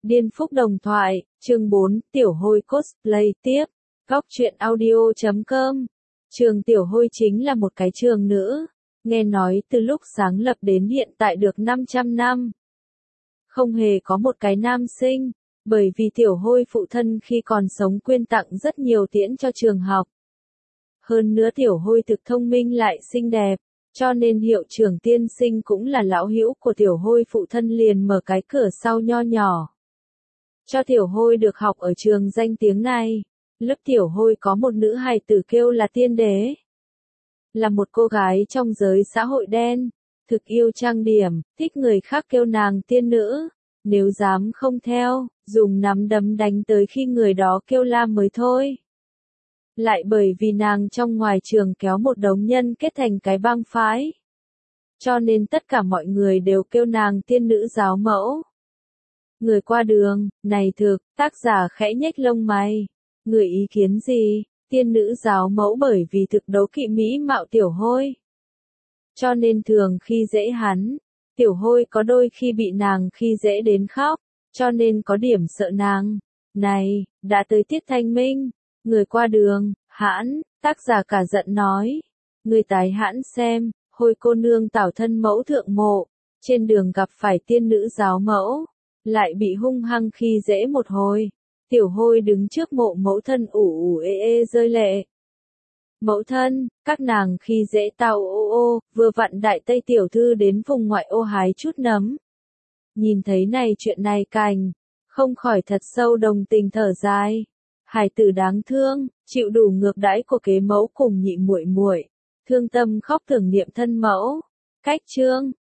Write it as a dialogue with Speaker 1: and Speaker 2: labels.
Speaker 1: Điên Phúc Đồng Thoại, chương 4, Tiểu Hôi cosplay tiếp. Góc truyện audio.com. Trường Tiểu Hôi chính là một cái trường nữ, nghe nói từ lúc sáng lập đến hiện tại được 500 năm. Không hề có một cái nam sinh, bởi vì Tiểu Hôi phụ thân khi còn sống quyên tặng rất nhiều tiễn cho trường học. Hơn nữa Tiểu Hôi thực thông minh lại xinh đẹp, cho nên hiệu trưởng tiên sinh cũng là lão hữu của Tiểu Hôi phụ thân liền mở cái cửa sau nho nhỏ cho Tiểu Hôi được học ở trường danh tiếng này. Lớp Tiểu Hôi có một nữ hài tử kêu là Tiên Đế. Là một cô gái trong giới xã hội đen, thực yêu trang điểm, thích người khác kêu nàng tiên nữ. Nếu dám không theo, dùng nắm đấm đánh tới khi người đó kêu la mới thôi. Lại bởi vì nàng trong ngoài trường kéo một đống nhân kết thành cái bang phái, cho nên tất cả mọi người đều kêu nàng tiên nữ giáo mẫu. Người qua đường, này thực, tác giả khẽ nhếch lông mày. Người ý kiến gì? Tiên nữ giáo mẫu bởi vì thực đấu kỵ mỹ mạo Tiểu Hôi, cho nên thường khi dễ hắn. Tiểu Hôi có đôi khi bị nàng khi dễ đến khóc, cho nên có điểm sợ nàng. Này, đã tới tiết thanh minh. Người qua đường, hãn, tác giả cả giận nói. Người tái hãn xem, Hôi cô nương tảo thân mẫu thượng mộ, trên đường gặp phải tiên nữ giáo mẫu, lại bị hung hăng khi dễ một hồi. Tiểu Hôi đứng trước mộ mẫu thân ủ ê rơi lệ. Mẫu thân, các nàng khi dễ tao ô, vừa vặn đại tây tiểu thư đến vùng ngoại ô hái chút nấm. Nhìn thấy này chuyện này cành, không khỏi thật sâu đồng tình thở dài. Hài tử đáng thương, chịu đủ ngược đãi của kế mẫu cùng nhị muội muội, thương tâm khóc tưởng niệm thân mẫu. Cách chương,